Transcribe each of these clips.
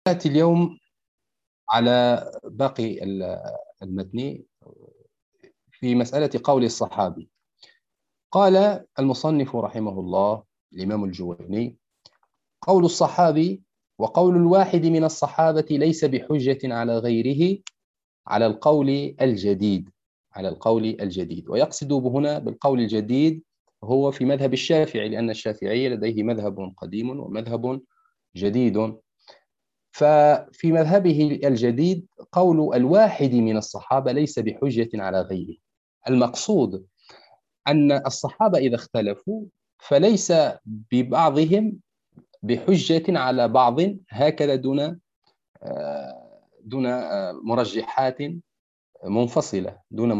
نأتي اليوم على باقي المتن في مسألة قول الصحابي. قال المصنف رحمه الله الإمام الجويني: قول الصحابي وقول الواحد من الصحابة ليس بحجة على غيره على القول الجديد، ويقصد هنا بالقول الجديد هو في مذهب الشافعي، لأن الشافعي لديه مذهب قديم ومذهب جديد. ففي مذهبه الجديد قول الواحد من الصحابة ليس بحجة على غيره. المقصود أن الصحابة إذا اختلفوا فليس ببعضهم بحجة على بعض هكذا دون مرجحات منفصلة،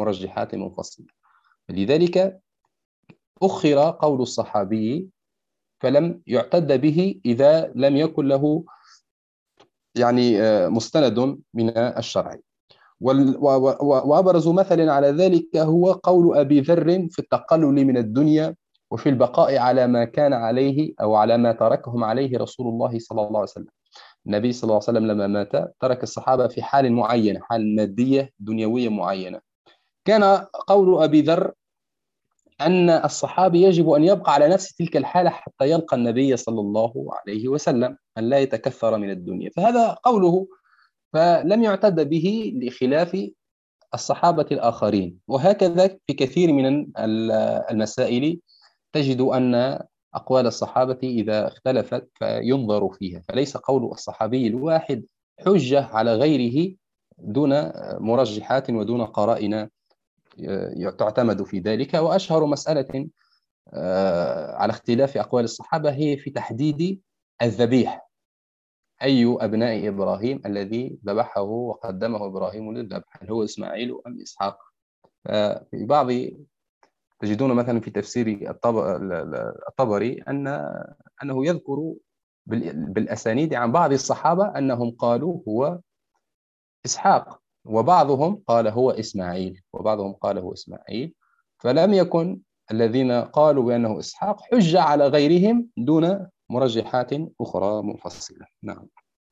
لذلك أخر قول الصحابي فلم يعتد به إذا لم يكن له مستند من الشرع. وأبرز مثل على ذلك هو قول أبي ذر في التقلل من الدنيا وفي البقاء على ما كان عليه أو على ما تركهم عليه رسول الله صلى الله عليه وسلم. النبي صلى الله عليه وسلم لما مات ترك الصحابة في حال معينة، حال مادية دنيوية معينة. كان قول أبي ذر أن الصحابي يجب أن يبقى على نفس تلك الحالة حتى يلقى النبي صلى الله عليه وسلم، أن لا يتكثر من الدنيا، فهذا قوله، فلم يعتد به لخلاف الصحابة الآخرين. وهكذا في كثير من المسائل تجد أن أقوال الصحابة إذا اختلفت فينظر فيها، فليس قول الصحابي الواحد حجة على غيره دون مرجحات ودون قرائن تعتمد في ذلك. وأشهر مسألة على اختلاف أقوال الصحابة هي في تحديد الذبيح، أي أبناء إبراهيم الذي ذبحه وقدمه إبراهيم للذبح، هل هو إسماعيل أم إسحاق؟ في بعض تجدون مثلا في تفسير الطبري أنه يذكر بالأسانيد عن بعض الصحابة أنهم قالوا هو إسحاق، وبعضهم قال هو إسماعيل، فلم يكن الذين قالوا بأنه إسحاق حجة على غيرهم دون مرجحات أخرى منفصلة. نعم.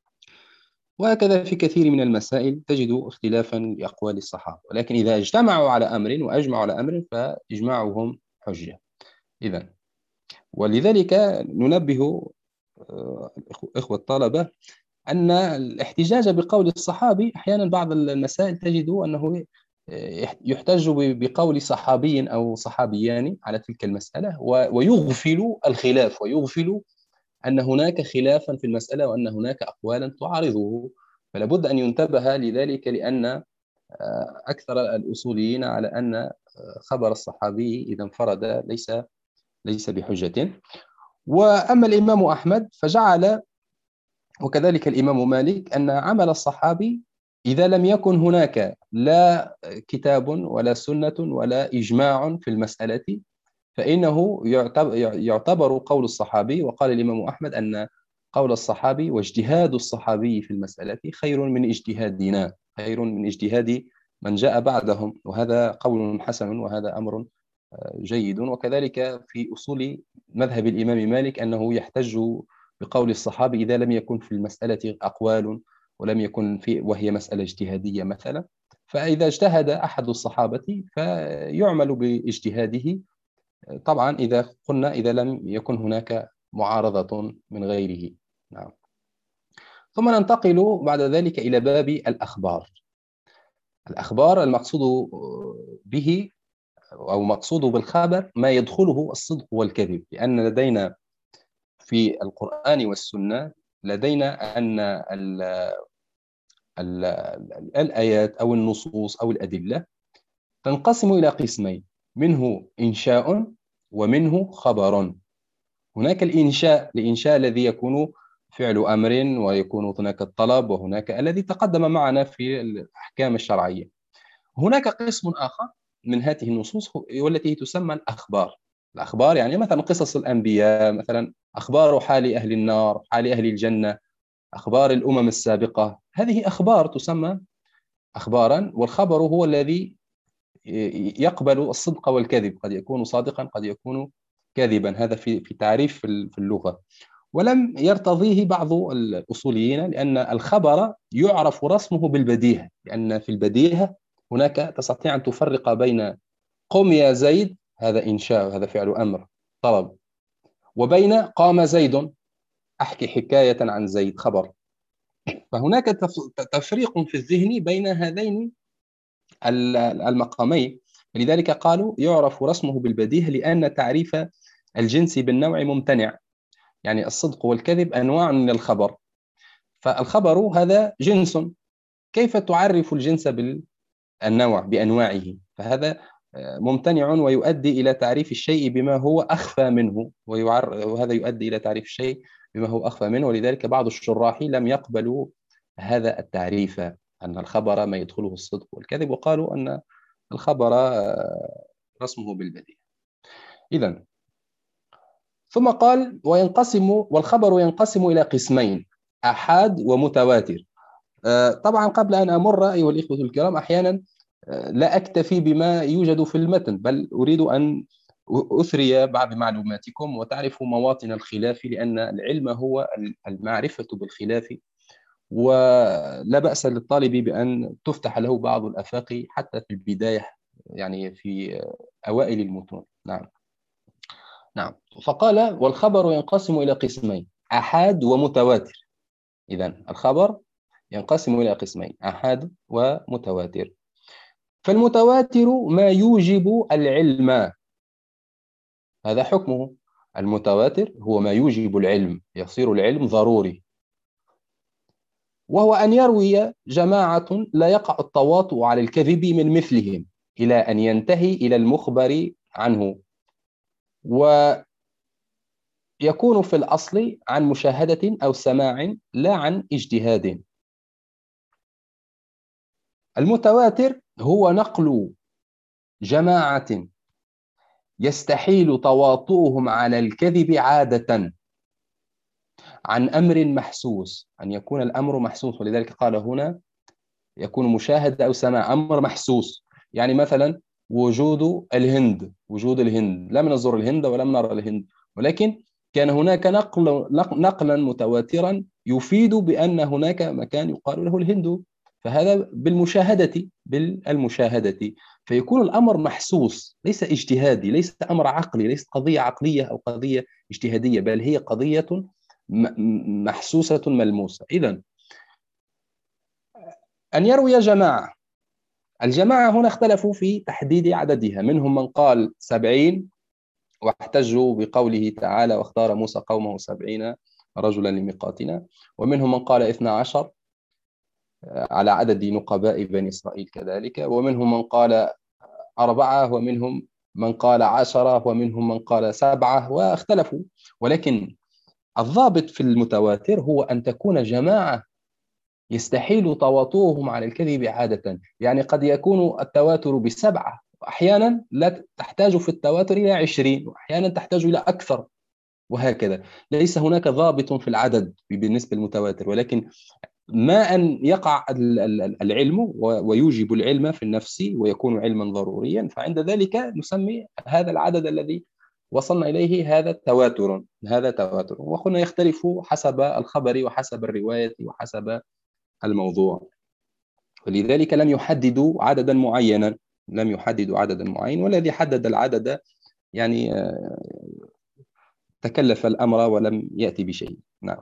وهكذا في كثير من المسائل تجد اختلافا لأقوال الصحابة، ولكن إذا اجتمعوا على أمر وأجمعوا على أمر فإجماعهم حجة. إذن ولذلك ننبه إخوة الطلبة أن الاحتجاج بقول الصحابي أحيانا بعض المسائل تجد أنه يحتج بقول صحابي أو صحابيان على تلك المسألة ويغفل الخلاف، ويغفل أن هناك خلافا في المسألة وأن هناك أقوالا تعارضه. فلا بد أن ينتبه لذلك، لأن أكثر الأصوليين على أن خبر الصحابي إذا انفرد ليس بحجة. وأما الإمام أحمد فجعل، وكذلك الإمام مالك، أن عمل الصحابي إذا لم يكن هناك لا كتاب ولا سنة ولا إجماع في المسألة فإنه يعتبر قول الصحابي. وقال الإمام أحمد أن قول الصحابي واجتهاد الصحابي في المسألة خير من اجتهادنا، خير من اجتهاد من جاء بعدهم، وهذا قول حسن وهذا أمر جيد. وكذلك في أصول مذهب الإمام مالك أنه يحتج بقول الصحابي إذا لم يكن في المسألة أقوال ولم يكن وهي مسألة اجتهادية مثلا، فإذا اجتهد أحد الصحابة فيعمل باجتهاده، طبعا إذا لم يكن هناك معارضة من غيره. نعم. ثم ننتقل بعد ذلك إلى باب الأخبار. المقصود به أو مقصود بالخبر ما يدخله الصدق والكذب، لأن لدينا في القرآن والسنة لدينا أن الآيات أو النصوص أو الأدلة تنقسم إلى قسمين: منه إنشاء ومنه خبر. هناك الإنشاء الذي يكون فعل أمر، ويكون هناك الطلب، وهناك الذي تقدم معنا في الأحكام الشرعية. هناك قسم آخر من هذه النصوص والتي تسمى الأخبار يعني مثلا قصص الأنبياء، مثلا أخبار حال أهل النار، حال أهل الجنة، أخبار الأمم السابقة. هذه أخبار تسمى أخبارا، والخبر هو الذي يقبل الصدق والكذب، قد يكون صادقا قد يكون كاذبا. هذا في تعريف في اللغة. ولم يرتضيه بعض الأصوليين، لأن الخبر يعرف رسمه بالبديهة، لأن في البديهة هناك تستطيع أن تفرق بين قم يا زيد، هذا إنشاء، هذا فعل أمر طلب، وبين قام زيد، أحكي حكاية عن زيد، خبر. فهناك تفريق في الذهن بين هذين المقامين، لذلك قالوا يعرف رسمه بالبديهة، لأن تعريف الجنس بالنوع ممتنع. يعني الصدق والكذب أنواع من الخبر، فالخبر هذا جنس، كيف تعرف الجنس بالنوع بأنواعه؟ فهذا ممتنع، ويؤدي إلى تعريف الشيء بما هو أخفى منه، وهذا يؤدي إلى تعريف الشيء بما هو أخفى منه. ولذلك بعض الشراح لم يقبلوا هذا التعريف، أن الخبر ما يدخله الصدق والكذب، وقالوا أن الخبر رسمه بالبديهة. إذن ثم قال والخبر ينقسم إلى قسمين: آحاد ومتواتر. طبعا قبل أن أمر أيها الإخوة الكرام، أحيانا لا أكتفي بما يوجد في المتن، بل أريد أن أثري بعض معلوماتكم وتعرفوا مواطن الخلاف، لأن العلم هو المعرفة بالخلاف، ولا بأس للطالب بأن تفتح له بعض الآفاق حتى في البداية، يعني في أوائل المتون. نعم. نعم. فقال والخبر ينقسم إلى قسمين: آحاد ومتواتر. إذن الخبر ينقسم إلى قسمين: آحاد ومتواتر. فالمتواتر ما يوجب العلم، هذا حكمه. المتواتر هو ما يوجب العلم، يصير العلم ضروري، وهو أن يروي جماعة لا يقع التواطؤ على الكذب من مثلهم إلى أن ينتهي إلى المخبر عنه، ويكون في الأصل عن مشاهدة أو سماع لا عن اجتهاد. المتواتر هو نقل جماعة يستحيل تواطؤهم على الكذب عادة عن أمر محسوس، أن يكون الأمر محسوس، ولذلك قال هنا يكون مشاهدة أو سماع، أمر محسوس. يعني مثلا وجود الهند، لم نزور الهند ولم نرى الهند، ولكن كان هناك نقلا متواترا يفيد بأن هناك مكان يقال له الهند، فهذا بالمشاهدة، فيكون الأمر محسوس، ليس اجتهادي، ليس أمر عقلي، ليس قضية عقلية أو قضية اجتهادية، بل هي قضية محسوسة ملموسة. إذن أن يروي جماعة، الجماعة هنا اختلفوا في تحديد عددها، منهم من قال 70 واحتجوا بقوله تعالى واختار موسى قومه 70 رجلا لميقاتنا، ومنهم من قال 12 على عدد نقباء بني إسرائيل كذلك، ومنهم من قال 4، ومنهم من قال 10، ومنهم من قال 7، واختلفوا. ولكن الضابط في المتواتر هو أن تكون جماعة يستحيل تواطؤهم على الكذب عادة، يعني قد يكون التواتر ب7، وأحيانا لا تحتاج في التواتر إلى 20، وأحيانا تحتاج إلى أكثر، وهكذا. ليس هناك ضابط في العدد بالنسبة للمتواتر، ولكن ما أن يقع العلم ويوجب العلم في النفس ويكون علما ضروريا، فعند ذلك نسمي هذا العدد الذي وصلنا إليه هذا تواتر. وهنا يختلف حسب الخبر وحسب الرواية وحسب الموضوع، ولذلك لم يحددوا عددا معينا، والذي حدد العدد يعني تكلف الأمر ولم يأتي بشيء. نعم.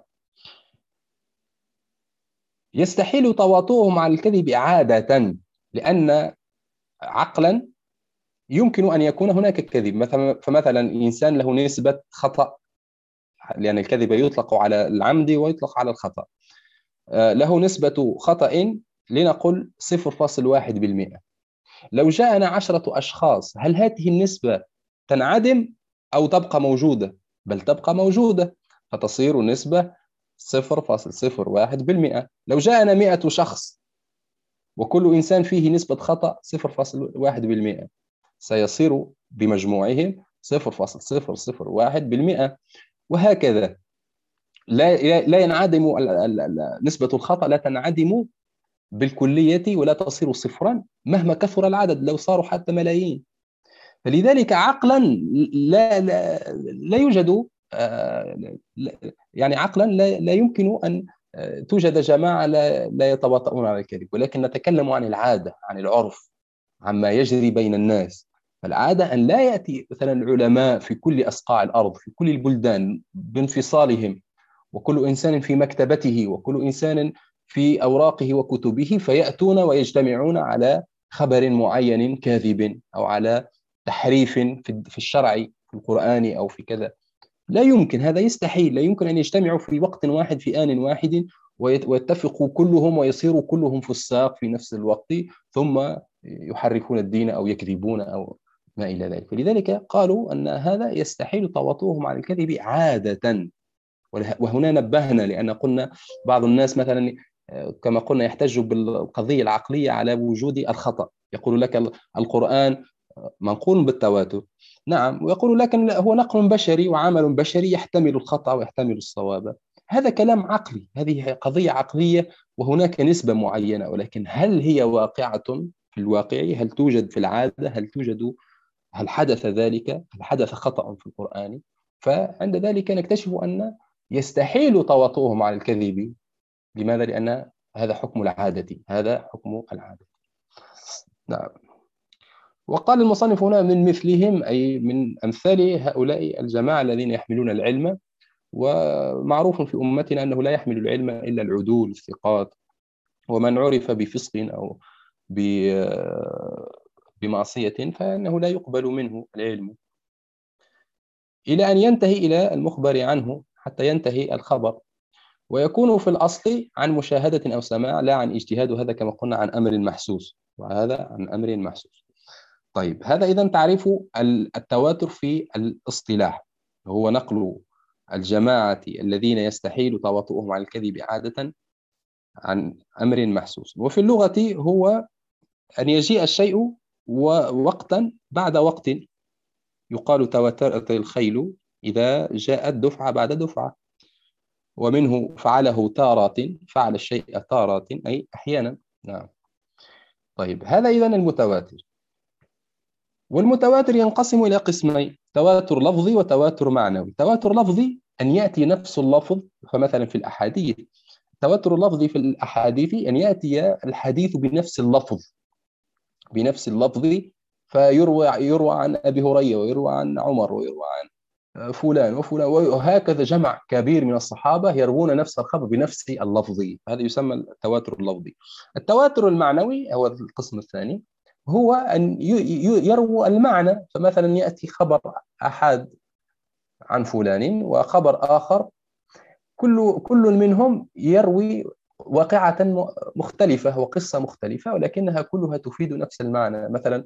يستحيل تواطؤهم على الكذب عادة، لأن عقلا يمكن أن يكون هناك كذب، فمثلا إنسان له نسبة خطأ، لأن الكذب يطلق على العمد ويطلق على الخطأ، له نسبة خطأ لنقل 0.1%. لو جاءنا 10 أشخاص، هل هذه النسبة تنعدم أو تبقى موجودة؟ بل تبقى موجودة، فتصير نسبة 0.01%. لو جاءنا 100 شخص وكل إنسان فيه نسبة خطأ 0.1%، سيصير بمجموعهم 0.001%، وهكذا. لا ينعدم نسبة الخطأ، لا تنعدم بالكلية ولا تصير صفرا مهما كثر العدد، لو صاروا حتى ملايين. فلذلك عقلا لا يوجد يعني عقلا لا يمكن أن توجد جماعة لا يتواطؤون على الكذب، ولكن نتكلم عن العادة، عن العرف، عما يجري بين الناس. فالعادة أن لا يأتي مثلا العلماء في كل أصقاع الأرض في كل البلدان بانفصالهم، وكل إنسان في مكتبته وكل إنسان في أوراقه وكتبه، فيأتون ويجتمعون على خبر معين كاذب أو على تحريف في الشرع، في القرآن أو في كذا. لا يمكن، هذا يستحيل. لا يمكن أن يجتمعوا في وقت واحد في آن واحد ويتفقوا كلهم ويصيروا كلهم فساق في نفس الوقت، ثم يحرفون الدين أو يكذبون أو ما إلى ذلك. لذلك قالوا أن هذا يستحيل تواطؤهم على الكذب عادة. وهنا نبهنا، لأن قلنا بعض الناس مثلا كما قلنا يحتج بالقضية العقلية على وجود الخطأ. يقول لك القرآن منقول بالتواتر، نعم، ويقول لكن هو نقل بشري وعمل بشري يحتمل الخطأ ويحتمل الصواب. هذا كلام عقلي، هذه قضية عقلية وهناك نسبة معينة، ولكن هل هي واقعة في الواقع؟ هل توجد في العادة؟ هل حدث ذلك؟ هل حدث خطأ في القرآن؟ فعند ذلك نكتشف أن يستحيل تواطؤهم على الكذب. لماذا؟ لأن هذا حكم العادة، هذا حكم العادة. نعم. وقال المصنف هنا من مثلهم، أي من أمثال هؤلاء الجماعة الذين يحملون العلم. ومعروف في أمتنا أنه لا يحمل العلم إلا العدول الثقات، ومن عرف بفسق أو بمعصية فإنه لا يقبل منه العلم، إلى أن ينتهي إلى المخبر عنه حتى ينتهي الخبر، ويكون في الأصل عن مشاهدة أو سماع لا عن اجتهاد، وهذا كما قلنا عن أمر محسوس، وهذا عن أمر محسوس. طيب، هذا إذن تعريف التواتر في الاصطلاح، هو نقل الجماعة الذين يستحيل تواطؤهم على الكذب عادة عن أمر محسوس. وفي اللغة هو أن يجيء الشيء ووقتا بعد وقت. يقال تواترت الخيل إذا جاءت دفعة بعد دفعة، ومنه فعله تارات، فعل الشيء تارات أي أحيانا. نعم. طيب، هذا إذن المتواتر. والمتواتر ينقسم إلى قسمين: تواتر لفظي وتواتر معنوي. تواتر لفظي أن يأتي نفس اللفظ، فمثلا في الأحاديث، تواتر اللفظي في الأحاديث أن يأتي الحديث بنفس اللفظ، يروى عن أبي هريرة ويروى عن عمر ويروى عن فلان وفلان، وهكذا جمع كبير من الصحابة يروون نفس الخبر بنفس اللفظ. هذا يسمى التواتر اللفظي. التواتر المعنوي هو القسم الثاني، هو أن يروى المعنى. فمثلا يأتي خبر أحد عن فلان وخبر آخر، كل منهم يروي واقعة مختلفة وقصة مختلفة، ولكنها كلها تفيد نفس المعنى. مثلا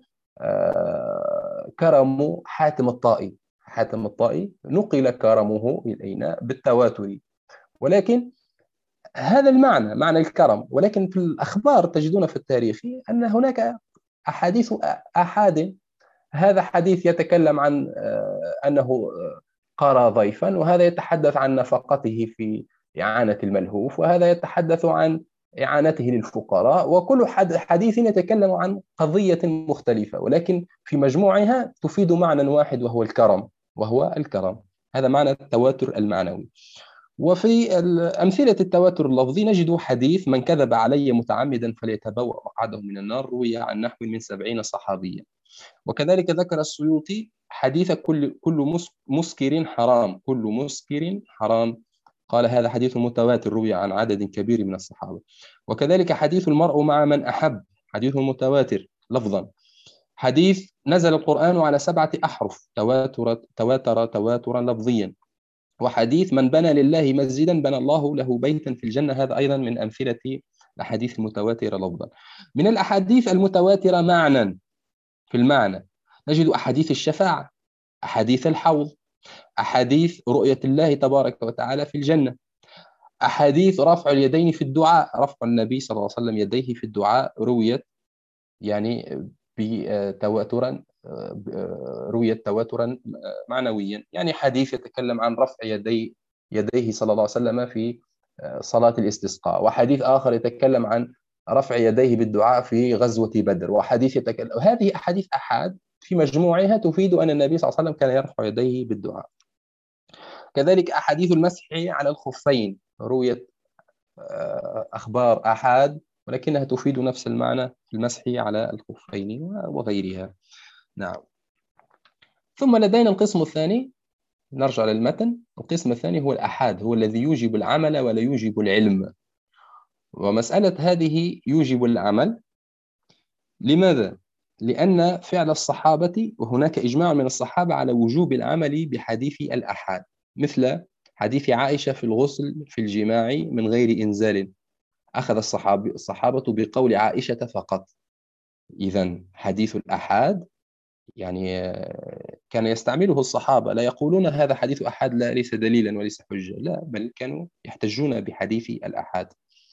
كرم حاتم الطائي. حاتم الطائي نقل كرمه إلينا بالتواتر، ولكن هذا المعنى، معنى الكرم. ولكن في الأخبار تجدون في التاريخ أن هناك أحاديث أحاد. هذا حديث يتكلم عن أنه قرى ضيفا، وهذا يتحدث عن نفقته في إعانة الملهوف، وهذا يتحدث عن إعانته للفقراء، وكل حديث يتكلم عن قضية مختلفة، ولكن في مجموعها تفيد معنى واحد وهو الكرم. هذا معنى التواتر المعنوي. وفي أمثلة التواتر اللفظي نجد حديث: من كذب علي متعمدا فليتبوأ مقعده من النار، روي عن نحو من 70 صحابيا. وكذلك ذكر السيوطي حديث كل مسكر حرام، كل مسكر حرام، قال هذا حديث متواتر روي عن عدد كبير من الصحابة. وكذلك حديث المرء مع من أحب، حديث متواتر لفظا. حديث نزل القرآن على 7 أحرف، تواترا لفظيا. وحديث من بنى لله مسجدا بنى الله له بيتا في الجنة، هذا أيضا من أمثلة الأحاديث المتواترة لفظا. من الأحاديث المتواترة معنى، في المعنى نجد أحاديث الشفاعة، أحاديث الحوض، أحاديث رؤية الله تبارك وتعالى في الجنة، أحاديث رفع اليدين في الدعاء، رفع النبي صلى الله عليه وسلم يديه في الدعاء رويت يعني بتواترا، رويت تواترا معنويا. يعني حديث يتكلم عن رفع يديه صلى الله عليه وسلم في صلاة الاستسقاء، وحديث آخر يتكلم عن رفع يديه بالدعاء في غزوة بدر، وحديث يتكلم. هذه أحاديث أحاد في مجموعها تفيد أن النبي صلى الله عليه وسلم كان يرفع يديه بالدعاء. كذلك أحاديث المسح على الخفين، رويت أخبار آحاد ولكنها تفيد نفس المعنى في المسح على الخفين وغيرها. نعم. ثم لدينا القسم الثاني، نرجع للمتن. القسم الثاني هو الآحاد، هو الذي يوجب العمل ولا يوجب العلم. ومسألة هذه يوجب العمل، لماذا؟ لأن فعل الصحابة، وهناك إجماع من الصحابة على وجوب العمل بحديث الآحاد، مثل حديث عائشة في الغسل في الجماع من غير إنزال، أخذ الصحابة بقول عائشة فقط. إذن حديث الآحاد يعني كان يستعمله الصحابة، لا يقولون هذا حديث أحاد لا ليس دليلا وليس حجة، لا، بل كانوا يحتجون بحديث الآحاد.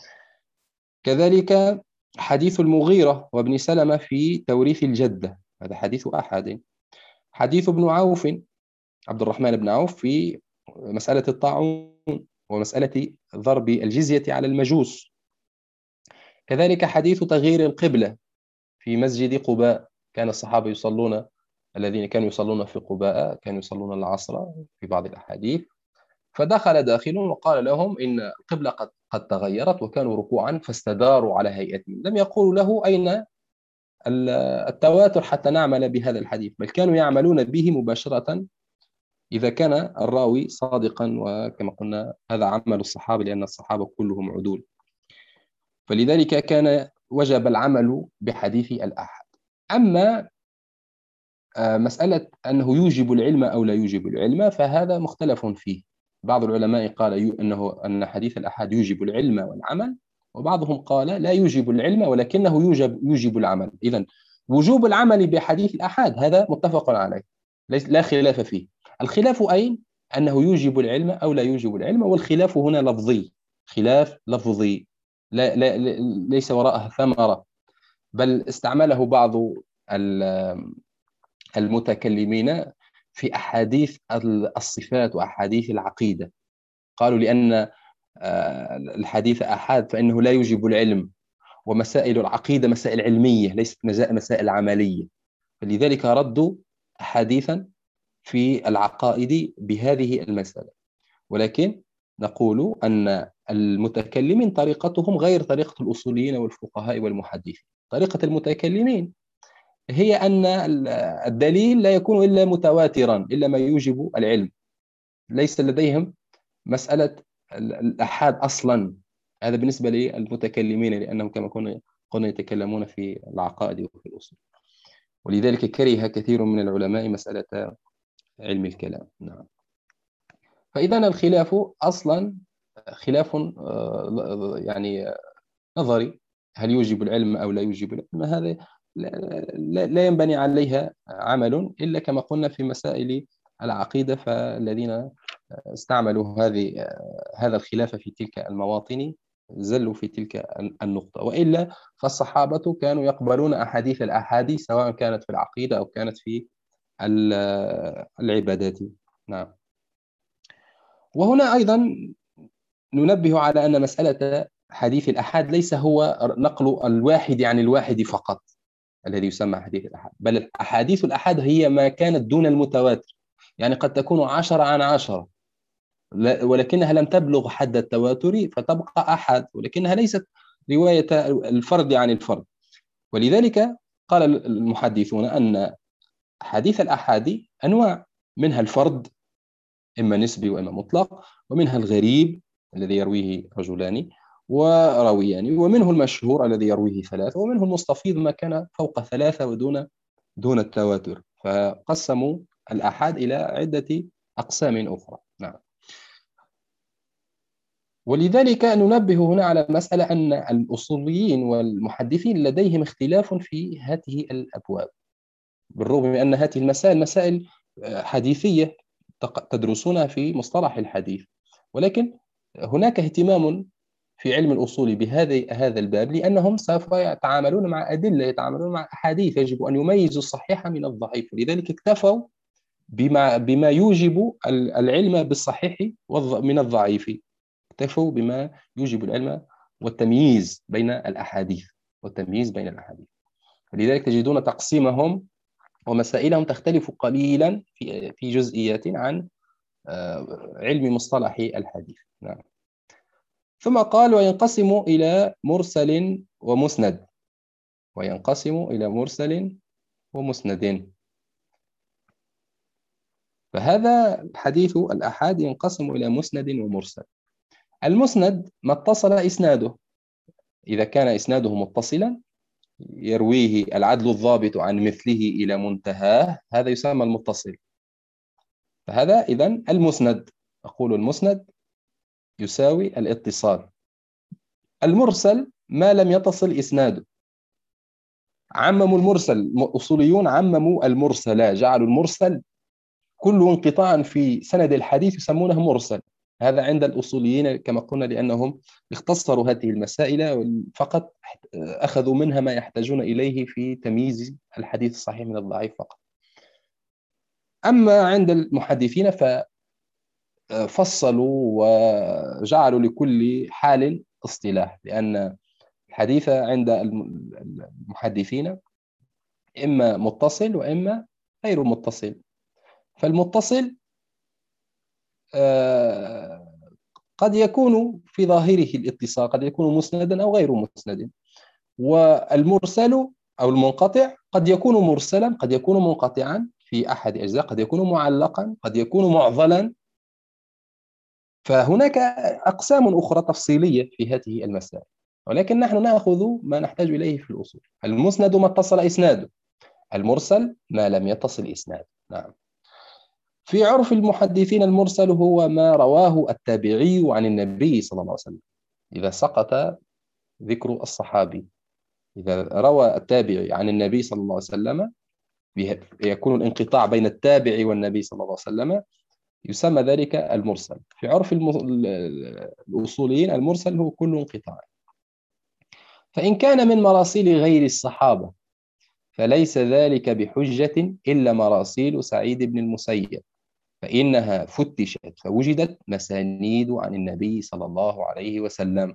كذلك حديث المغيرة وابن سلمة في توريث الجدة، هذا حديث أحاد. حديث ابن عوف، عبد الرحمن بن عوف، في مسألة الطاعون ومسألة ضرب الجزية على المجوس. كذلك حديث تغيير القبلة في مسجد قباء، كان الصحابة يصلون، الذين كانوا يصلون في قباء كانوا يصلون العصر في بعض الأحاديث، فدخل داخل وقال لهم إن القبلة قد تغيرت، وكانوا ركوعا فاستداروا على هيئتهم. لم يقولوا له أين التواتر حتى نعمل بهذا الحديث، بل كانوا يعملون به مباشرة إذا كان الراوي صادقا، وكما قلنا هذا عمل الصحابة لأن الصحابة كلهم عدول. فلذلك كان وجب العمل بحديث الآحاد. أما مسألة أنه يوجب العلم أو لا يوجب العلم فهذا مختلف فيه. بعض العلماء قال أن حديث الآحاد يوجب العلم والعمل، وبعضهم قال لا يوجب العلم ولكنه يوجب العمل. إذن وجوب العمل بحديث الآحاد هذا متفق عليه، لا خلاف فيه. الخلاف أين؟ أنه يوجب العلم أو لا يوجب العلم، والخلاف هنا لفظي، خلاف لفظي، ليس وراءه ثمرة، بل استعمله بعض المتكلمين في أحاديث الصفات وأحاديث العقيدة. قالوا لأن الحديث أحاد فإنه لا يوجب العلم، ومسائل العقيدة مسائل علمية ليست مسائل عملية، فلذلك ردوا حديثا في العقائد بهذه المسألة. ولكن نقول أن المتكلمين طريقتهم غير طريقة الأصوليين والفقهاء والمحدثين. طريقة المتكلمين هي أن الدليل لا يكون إلا متواترا، إلا ما يوجب العلم، ليس لديهم مسألة الأحاد أصلا. هذا بالنسبة للمتكلمين، لأنهم كما قلنا يتكلمون في العقائد وفي الأصول، ولذلك كره كثير من العلماء مسألة علم الكلام. نعم. فإذا الخلاف أصلا خلاف يعني نظري، هل يوجب العلم أو لا يوجب العلم، هذا لا ينبني عليها عمل إلا كما قلنا في مسائل العقيدة، فالذين استعملوا هذا الخلاف في تلك المواطن زلوا في تلك النقطة، وإلا فالصحابة كانوا يقبلون أحاديث الأحاديث سواء كانت في العقيدة أو كانت في العبادات. نعم. وهنا أيضا ننبه على أن مسألة حديث الأحاد ليس هو نقل الواحد عن الواحد فقط الذي يسمى حديث الأحاد، بل الأحاديث الأحاد هي ما كانت دون المتواتر، يعني قد تكون 10 عن 10 ولكنها لم تبلغ حد التواتر فتبقى أحاد، ولكنها ليست رواية الفرد عن الفرد. ولذلك قال المحدثون أن حديث الأحاد أنواع، منها الفرد إما نسبي وإما مطلق، ومنها الغريب الذي يرويه رجلان وراويان، ومنه المشهور الذي يرويه ثلاثة، ومنه المستفيض ما كان فوق ثلاثة دون التواتر. فقسموا الآحاد إلى عدة أقسام أخرى. نعم. ولذلك ننبه هنا على مسألة أن الأصوليين والمحدثين لديهم اختلاف في هذه الأبواب، بالرغم من أن هذه المسائل مسائل حديثية تدرسونها في مصطلح الحديث، ولكن هناك اهتمام في علم الأصول هذا الباب، لأنهم سوف يتعاملون مع أدلة، يتعاملون مع أحاديث، يجب أن يميزوا الصحيح من الضعيف، لذلك اكتفوا بما يوجب العلم بالصحيح من الضعيف، اكتفوا بما يوجب العلم والتمييز بين الأحاديث، لذلك تجدون تقسيمهم ومسائلهم تختلف قليلا في جزئيات عن علم مصطلح الحديث. نعم. ثم قال وينقسم إلى مرسل ومسند، وينقسم إلى مرسل ومسند. فهذا حديث الأحاد ينقسم إلى مسند ومرسل. المسند ما اتصل إسناده، إذا كان إسناده متصلا يرويه العدل الضابط عن مثله إلى منتهاه، هذا يسمى المتصل. فهذا إذن المسند، أقول المسند يساوي الاتصال. المرسل ما لم يتصل إسناده. عمموا المرسل، أصوليون عمموا المرسل، جعلوا المرسل كل انقطاع في سند الحديث يسمونه مرسل. هذا عند الأصوليين كما قلنا لأنهم اختصروا هذه المسائل فقط، أخذوا منها ما يحتاجون إليه في تمييز الحديث الصحيح من الضعيف فقط. أما عند المحدثين ففصلوا وجعلوا لكل حال اصطلاح، لأن الحديث عند المحدثين إما متصل وإما غير متصل. فالمتصل قد يكون في ظاهره الاتصال، قد يكون مسندا أو غير مسند. والمرسل أو المنقطع قد يكون مرسلا، قد يكون منقطعا في أحد أجزاء، قد يكون معلقا، قد يكون معضلا. فهناك أقسام أخرى تفصيلية في هذه المسائل، ولكن نحن نأخذ ما نحتاج إليه في الأصول. المسند ما اتصل إسناده، المرسل ما لم يتصل إسناده. نعم. في عرف المحدثين المرسل هو ما رواه التابعي عن النبي صلى الله عليه وسلم، إذا سقط ذكر الصحابي. إذا روى التابعي عن النبي صلى الله عليه وسلم يكون الانقطاع بين التابع والنبي صلى الله عليه وسلم، يسمى ذلك المرسل. في عرف الأصوليين المرسل هو كل انقطاع. فإن كان من مراسيل غير الصحابة فليس ذلك بحجة إلا مراسيل سعيد بن المسيب، فإنها فتشت فوجدت مسانيد عن النبي صلى الله عليه وسلم.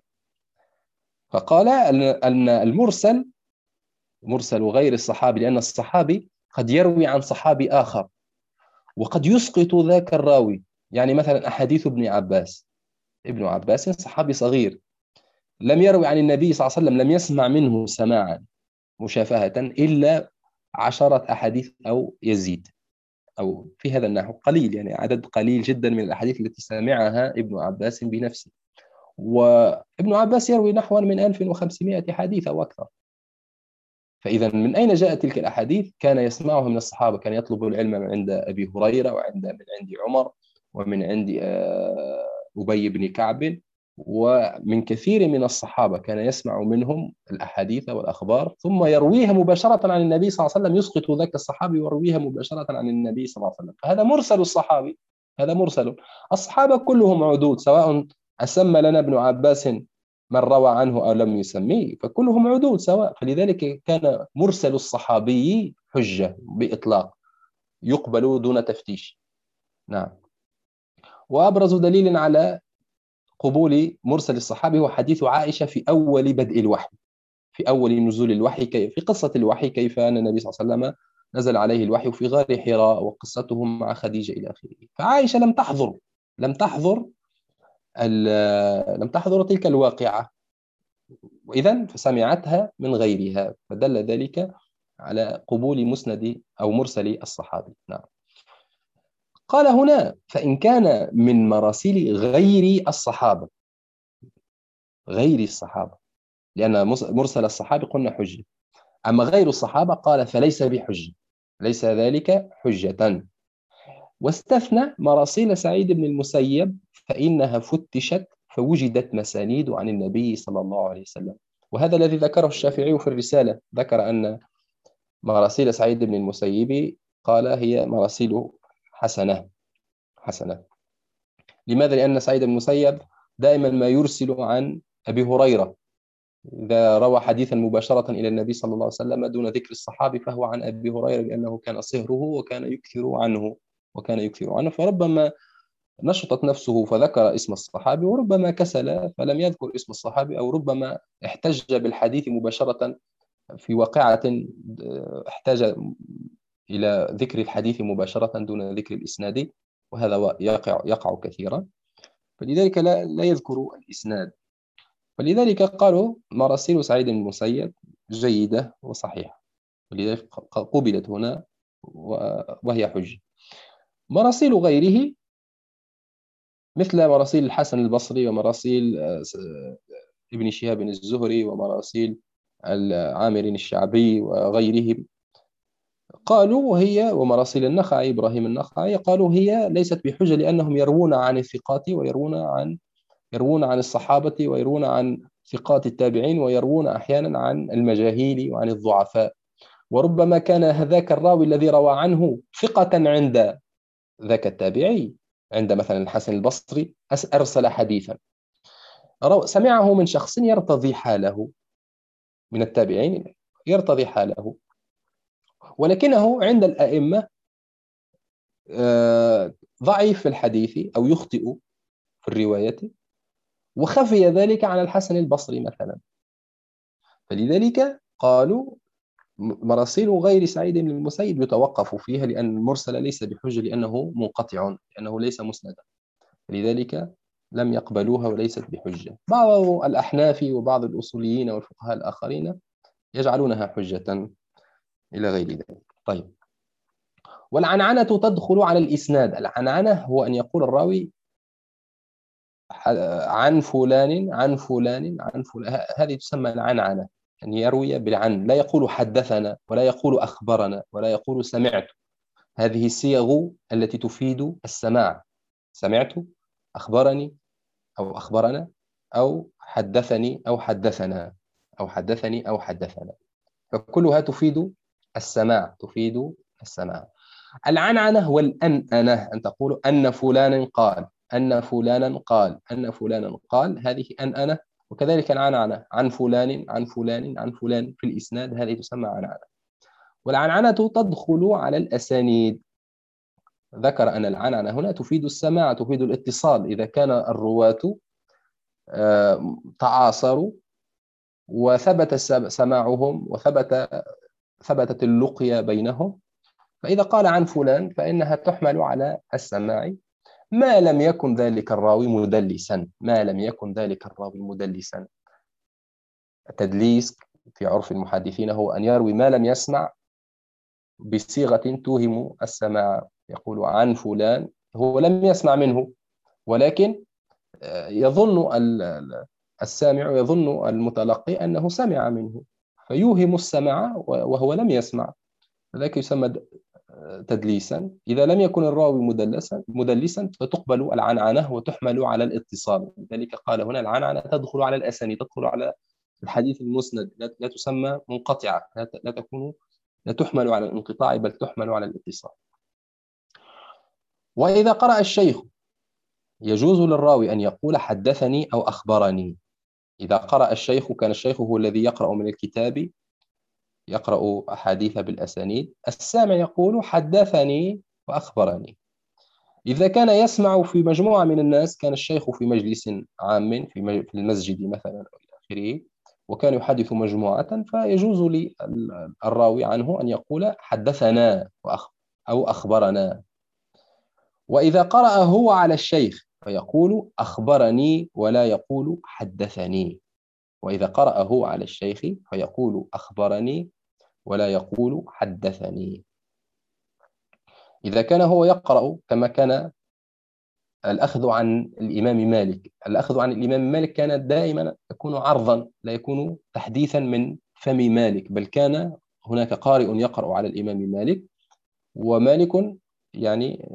فقال أن المرسل مرسل غير الصحابي، لأن الصحابي قد يروي عن صحابي آخر وقد يسقط ذاك الراوي. يعني مثلا أحاديث ابن عباس، ابن عباس صحابي صغير لم يروي عن النبي صلى الله عليه وسلم، لم يسمع منه سماعا مشافهة إلا 10 أحاديث أو يزيد، أو في هذا النحو قليل، يعني عدد قليل جدا من الأحاديث التي سمعها ابن عباس بنفسه. وابن عباس يروي نحو من 1500 حديث أو أكثر. فإذا من أين جاءت تلك الأحاديث؟ كان يسمعها من الصحابة، كان يطلب العلم من عند أبي هريرة من عند عمر ومن عند أبي بن كعب، ومن كثير من الصحابة كان يسمع منهم الأحاديث والأخبار ثم يرويها مباشرة عن النبي صلى الله عليه وسلم، يسقط ذاك الصحابي ويرويها مباشرة عن النبي صلى الله عليه وسلم. فهذا مرسل الصحابي، هذا مرسل. الصحابة كلهم عدود، سواء أسمى لنا ابن عباس من روى عنه أو لم يسميه، فكلهم عدود سواء. فلذلك كان مرسل الصحابي حجة بإطلاق، يقبل دون تفتيش. نعم. وأبرز دليل على قبول مرسل الصحابي هو حديث عائشة في أول بدء الوحي، في أول نزول الوحي، في قصة الوحي، كيف أن النبي صلى الله عليه وسلم نزل عليه الوحي في غار حراء وقصتهم مع خديجة إلى آخره. فعائشة لم تحضر لم تحضر تلك الواقعة، وإذن فسمعتها من غيرها، فدل ذلك على قبول مسند أو مرسل الصحابي. نعم. قال هنا فإن كان من مراسيل غير الصحابة، غير الصحابة، لأن مرسل الصحابي قلنا حجة، أما غير الصحابة قال فليس بحجة، ليس ذلك حجة. واستثنى مراسيل سعيد بن المسيب فإنها فتشت فوجدت مسانيد عن النبي صلى الله عليه وسلم. وهذا الذي ذكره الشافعي في الرسالة، ذكر أن مراسيل سعيد بن المسيب قال هي مراسيل حسنة. لماذا؟ لأن سعيد بن المسيب دائما ما يرسل عن أبي هريرة، إذا روى حديثا مباشرة إلى النبي صلى الله عليه وسلم دون ذكر الصحابي فهو عن أبي هريرة، لأنه كان صهره وكان يكثر عنه. فربما نشطت نفسه فذكر اسم الصحابي، وربما كسل فلم يذكر اسم الصحابي، أو ربما احتج بالحديث مباشرة في واقعة احتاج إلى ذكر الحديث مباشرة دون ذكر الإسناد، وهذا يقع كثيرا، فلذلك لا يذكر الإسناد. فلذلك قالوا مراسيل سعيد بن المسيب جيدة وصحيحة، ولذلك قبلت هنا وهي حجة. مراسيل غيره مثل مراسيل الحسن البصري ومراسيل ابن شهاب الزهري ومراسيل عامر الشعبي وغيرهم، قالوا هي ومراسيل النخعي إبراهيم النخعي، قالوا هي ليست بحجة لأنهم يروون عن الثقات يروون عن الصحابة ويروون عن ثقات التابعين ويروون أحيانا عن المجاهيل وعن الضعفاء، وربما كان ذاك الراوي الذي روى عنه ثقة عند ذاك التابعي، عند مثلا الحسن البصري أرسل حديثا سمعه من شخص يرتضي حاله من التابعين، يرتضي حاله، ولكنه عند الأئمة ضعيف في الحديث أو يخطئ في الرواية، وخفي ذلك عن الحسن البصري مثلا. فلذلك قالوا مراسيل غير سعيد بن المسيب يتوقف فيها، لأن المرسل ليس بحجة لأنه منقطع، لأنه ليس مسندا، لذلك لم يقبلوها وليست بحجة. بعض الأحناف وبعض الأصوليين والفقهاء الآخرين يجعلونها حجة إلى غير ذلك. طيب، والعنعنة تدخل على الإسناد. العنعنة هو أن يقول الراوي عن فلان عن فلان عن فلان، هذه تسمى العنعنة، أن يروي بالعن، لا يقول حدثنا ولا يقول أخبرنا ولا يقول سمعت. هذه الصيغ التي تفيد السماع، سمعت، أخبرني أو أخبرنا أو حدثني أو حدثنا أو حدثني أو حدثنا، فكلها تفيد السماع، تفيد السماع. العنعنة هو الأنأنة، أن تقول أن فلانا قال، أن فلانا قال، أن فلانا قال، هذه أنأنة. وكذلك العنعنة عن فلان عن فلان عن فلان في الإسناد، هذه تسمى عنعنة. والعنعنة تدخل على الأسانيد. ذكر أن العنعنة هنا تفيد السماع، تفيد الاتصال، إذا كان الرواة تعاصروا وثبت سماعهم ثبتت اللقيا بينهم، فإذا قال عن فلان فإنها تحمل على السماع، ما لم يكن ذلك الراوي مدلسا، ما لم يكن ذلك الراوي مدلسا. التدليس في عرف المحدثين هو أن يروي ما لم يسمع بصيغة توهم السماع، يقول عن فلان، هو لم يسمع منه ولكن يظن السامع، يظن المتلقي أنه سمع منه، فيوهم السمع وهو لم يسمع، ذلك يسمى تدليسا. إذا لم يكن الراوي مدلسا فتقبل العنعنة وتحمل على الاتصال. لذلك قال هنا العنعنة تدخل على الأسانيد، تدخل على الحديث المسند، لا تسمى منقطعة، لا تحمل على الانقطاع بل تحمل على الاتصال. وإذا قرأ الشيخ يجوز للراوي أن يقول حدثني أو أخبرني. إذا قرأ الشيخ، كان الشيخ هو الذي يقرأ من الكتاب، يقرأ أحاديث بالأسانيد، السامع يقول حدثني وأخبرني. إذا كان يسمع في مجموعة من الناس، كان الشيخ في مجلس عام في المسجد مثلا أو إلى آخره، وكان يحدث مجموعة، فيجوز للراوي عنه أن يقول حدثنا أو أخبرنا. وإذا قرأ هو على الشيخ فيقول أخبرني ولا يقول حدثني. وإذا قرأ هو على الشيخ فيقول أخبرني ولا يقول حدثني. إذا كان هو يقرأ كما كان الأخذ عن الإمام مالك، الأخذ عن الإمام مالك كان دائما يكون عرضا، لا يكون تحديثا من فم مالك، بل كان هناك قارئ يقرأ على الإمام مالك، ومالك يعني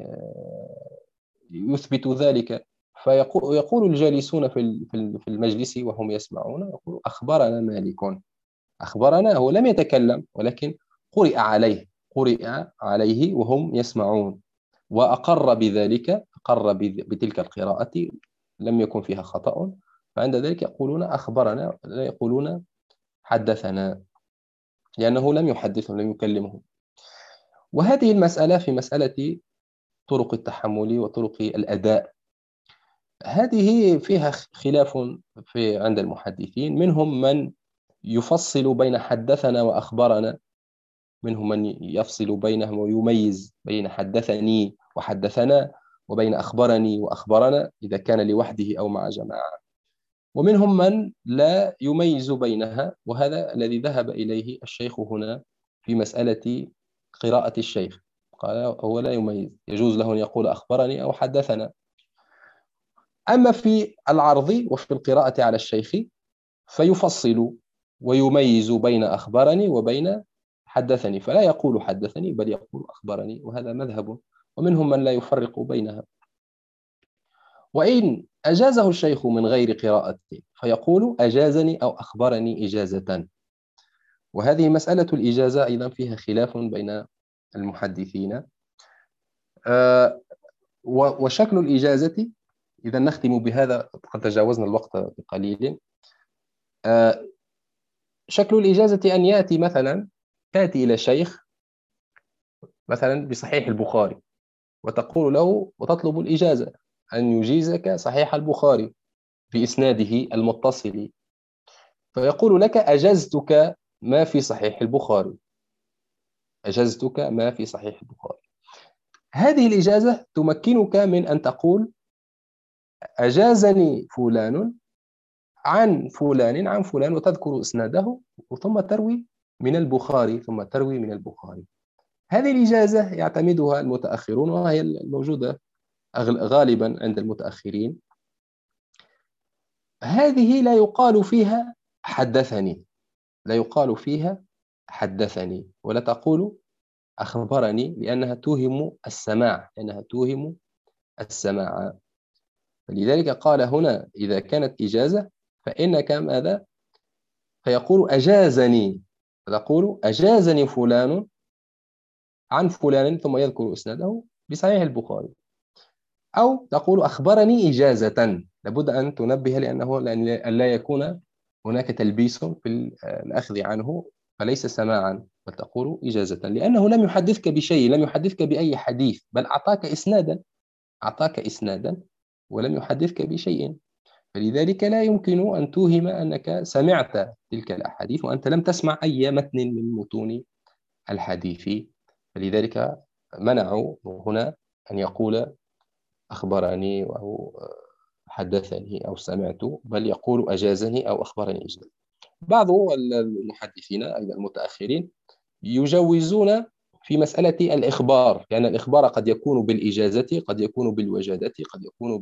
يثبت ذلك، فيقول الجالسون في المجلس وهم يسمعون، يقول أخبرنا مالك. أخبرنا، هو لم يتكلم ولكن قرئ عليه وهم يسمعون، وأقر بذلك، أقر بتلك القراءة، لم يكن فيها خطأ، فعند ذلك يقولون أخبرنا، لا يقولون حدثنا، لأنه لم يحدثهم، لم يكلمهم. وهذه المسألة في مسألة طرق التحمل وطرق الأداء، هذه فيها خلاف عند المحدثين، منهم من يفصل بين حدثنا وأخبرنا، منهم من يفصل بينهم ويميز بين حدثني وحدثنا، وبين أخبرني وأخبرنا إذا كان لوحده أو مع جماعة. ومنهم من لا يميز بينها، وهذا الذي ذهب إليه الشيخ هنا في مسألة قراءة الشيخ. قال هو لا يميز، يجوز له أن يقول أخبرني أو حدثنا. أما في العرض وفي القراءة على الشيخ فيفصل ويميز بين أخبرني وبين حدثني، فلا يقول حدثني بل يقول أخبرني، وهذا مذهب. ومنهم من لا يفرق بينها. وإن أجازه الشيخ من غير قراءة فيقول أجازني أو أخبرني إجازة. وهذه مسألة الإجازة أيضا فيها خلاف بين المحدثين. وشكل الإجازة، إذا نختم بهذا، قد تجاوزنا الوقت بقليل. شكل الإجازة أن يأتي مثلا، تأتي إلى شيخ مثلا بصحيح البخاري وتقول له وتطلب الإجازة أن يجيزك صحيح البخاري بإسناده المتصل، فيقول لك أجزتك ما في صحيح البخاري، أجزتك ما في صحيح البخاري. هذه الإجازة تمكنك من أن تقول أجازني فلان عن فلان عن فلان، وتذكر إسناده، ثم تروي من البخاري، ثم تروي من البخاري. هذه الإجازة يعتمدها المتأخرون، وهي الموجودة غالبا عند المتأخرين. هذه لا يقال فيها حدثني، لا يقال فيها حدثني، ولا تقول أخبرني، لأنها توهم السماع، لأنها توهم السماع. فلذلك قال هنا إذا كانت إجازة فإنك ماذا؟ فيقول أجازني، تقول أجازني فلان عن فلان، ثم يذكر إسناده بصحيح البخاري. أو تقول أخبرني إجازة، لابد أن تنبه لأنه لا يكون هناك تلبيس في الأخذ عنه، فليس سماعا، بل تقول إجازة، لأنه لم يحدثك بشيء، لم يحدثك بأي حديث، بل أعطاك إسنادا، أعطاك إسنادا ولم يحدثك بشيء. فلذلك لا يمكن أن توهم أنك سمعت تلك الأحاديث وأنت لم تسمع أي متن من متون الحديث. فلذلك منعوا هنا أن يقول أخبرني أو حدثني أو سمعت، بل يقول أجازني أو أخبرني إجازة. بعض المحدثين أيضا المتأخرين يجوزون في مسألة الإخبار، لأن يعني الإخبار قد يكون بالإجازة، قد يكون بالوجادة، قد يكون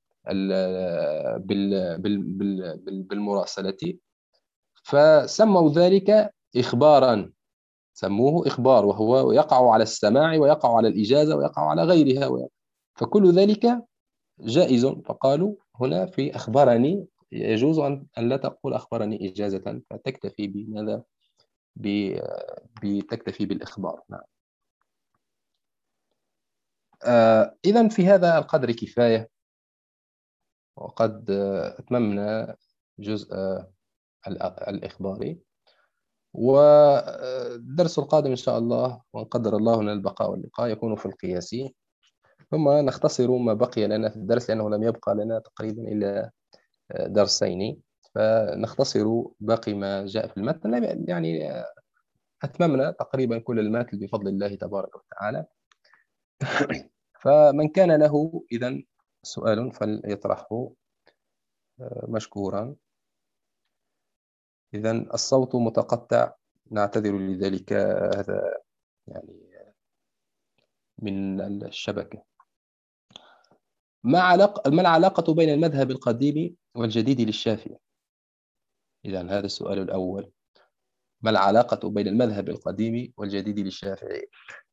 بالمراسلة، فسموا ذلك إخبارا، سموه إخبار، وهو يقع على السماع ويقع على الإجازة ويقع على غيرها، فكل ذلك جائز. فقالوا هنا في أخبرني يجوز أن لا تقول أخبرني إجازة، فتكتفي بماذا؟ بتكتفي بالإخبار. نعم. إذن في هذا القدر كفاية، وقد أتممنا جزء الإخباري. والدرس القادم إن شاء الله، وإن قدر الله لنا البقاء واللقاء، يكون في القياس، ثم نختصر ما بقي لنا في الدرس، لأنه لم يبقى لنا تقريبا إلا درسين، فنختصر باقي ما جاء في المتن. يعني أتممنا تقريبا كل المتن بفضل الله تبارك وتعالى. فمن كان له إذن سؤال فليطرحه مشكورا. إذن الصوت متقطع، نعتذر لذلك، هذا يعني من الشبكة. ما العلاقة بين المذهب القديم والجديد للشافعي؟ إذن هذا السؤال الأول، ما العلاقة بين المذهب القديم والجديد للشافعي؟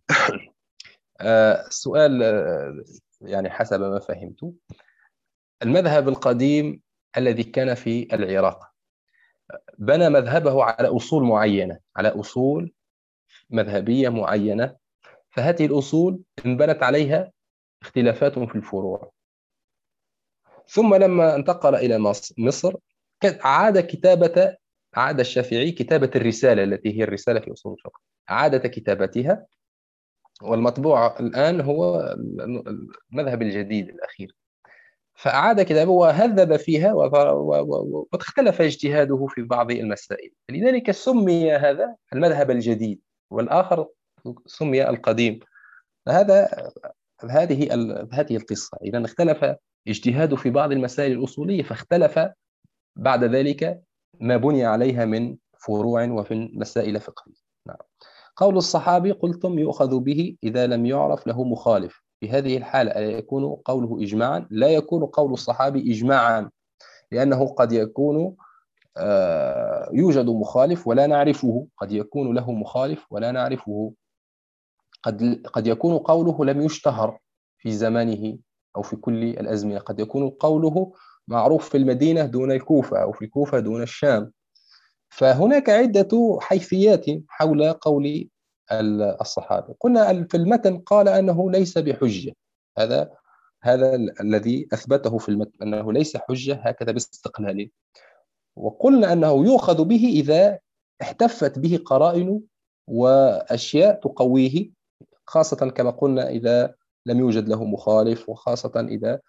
السؤال يعني حسب ما فهمت، المذهب القديم الذي كان في العراق بنى مذهبه على أصول معينة، على أصول مذهبية معينة، فهذه الأصول انبنت عليها اختلافات في الفروع. ثم لما انتقل إلى مصر عاد الشافعي كتابة الرسالة التي هي الرسالة في أصول الفقه، عادة كتابتها، والمطبوع الآن هو المذهب الجديد الأخير. فأعاد كتابه وهذب فيها، واختلف اجتهاده في بعض المسائل، لذلك سمي هذا المذهب الجديد، والآخر سمي القديم. هذا هذه القصة. إذا اختلف اجتهاد في بعض المسائل الأصولية، فاختلف بعد ذلك ما بني عليها من فروع وفي مسائل فقهية. نعم. قول الصحابي قلتم يؤخذ به إذا لم يعرف له مخالف. في هذه الحالة ألا يكون قوله إجماعا؟ لا يكون قول الصحابي إجماعا، لأنه قد يكون يوجد مخالف ولا نعرفه، قد يكون له مخالف ولا نعرفه، قد يكون قوله لم يشتهر في زمانه أو في كل الأزمنة، قد يكون قوله معروف في المدينة دون الكوفة، أو في الكوفة دون الشام. فهناك عدة حيثيات حول قول الصحابة. قلنا في المتن قال أنه ليس بحجة، هذا الذي أثبته في المتن، أنه ليس حجة هكذا باستقلاله. وقلنا أنه يؤخذ به إذا احتفت به قرائن وأشياء تقويه، خاصة كما قلنا إذا لم يوجد له مخالف، وخاصة إذا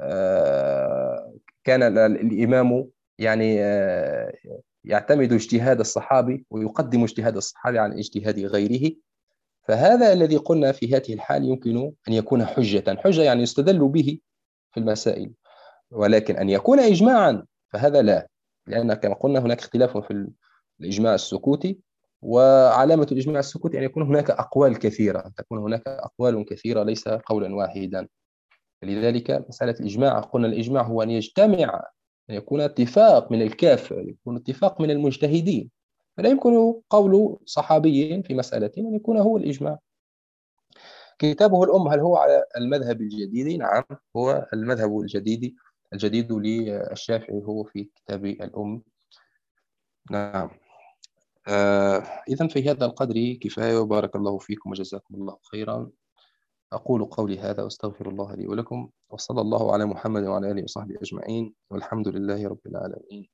كان الإمام يعني يعتمد اجتهاد الصحابي ويقدم اجتهاد الصحابي عن اجتهاد غيره. فهذا الذي قلنا في هذه الحال يمكن أن يكون حجة يعني يستدل به في المسائل. ولكن أن يكون إجماعا فهذا لا، لأن كما قلنا هناك اختلاف في الإجماع السكوتي، وعلامة الإجماع السكوتي أن يكون هناك أقوال كثيرة، تكون هناك أقوال كثيرة ليس قولا واحدا. لذلك مسألة الإجماع، قلنا الإجماع هو أن يجتمع، أن يكون اتفاق من الكافة، يكون اتفاق من المجتهدين. فلا يمكن قول صحابي في مسألة أن يكون هو الإجماع. كتابه الأم، هل هو على المذهب الجديد؟ نعم، هو المذهب الجديد للشافعي هو في كتاب الأم. نعم. إذن في هذا القدر كفاية، وبارك الله فيكم وجزاكم الله خيرا. أقول قولي هذا وأستغفر الله لي ولكم، وصلى الله على محمد وعلى آله وصحبه أجمعين، والحمد لله رب العالمين.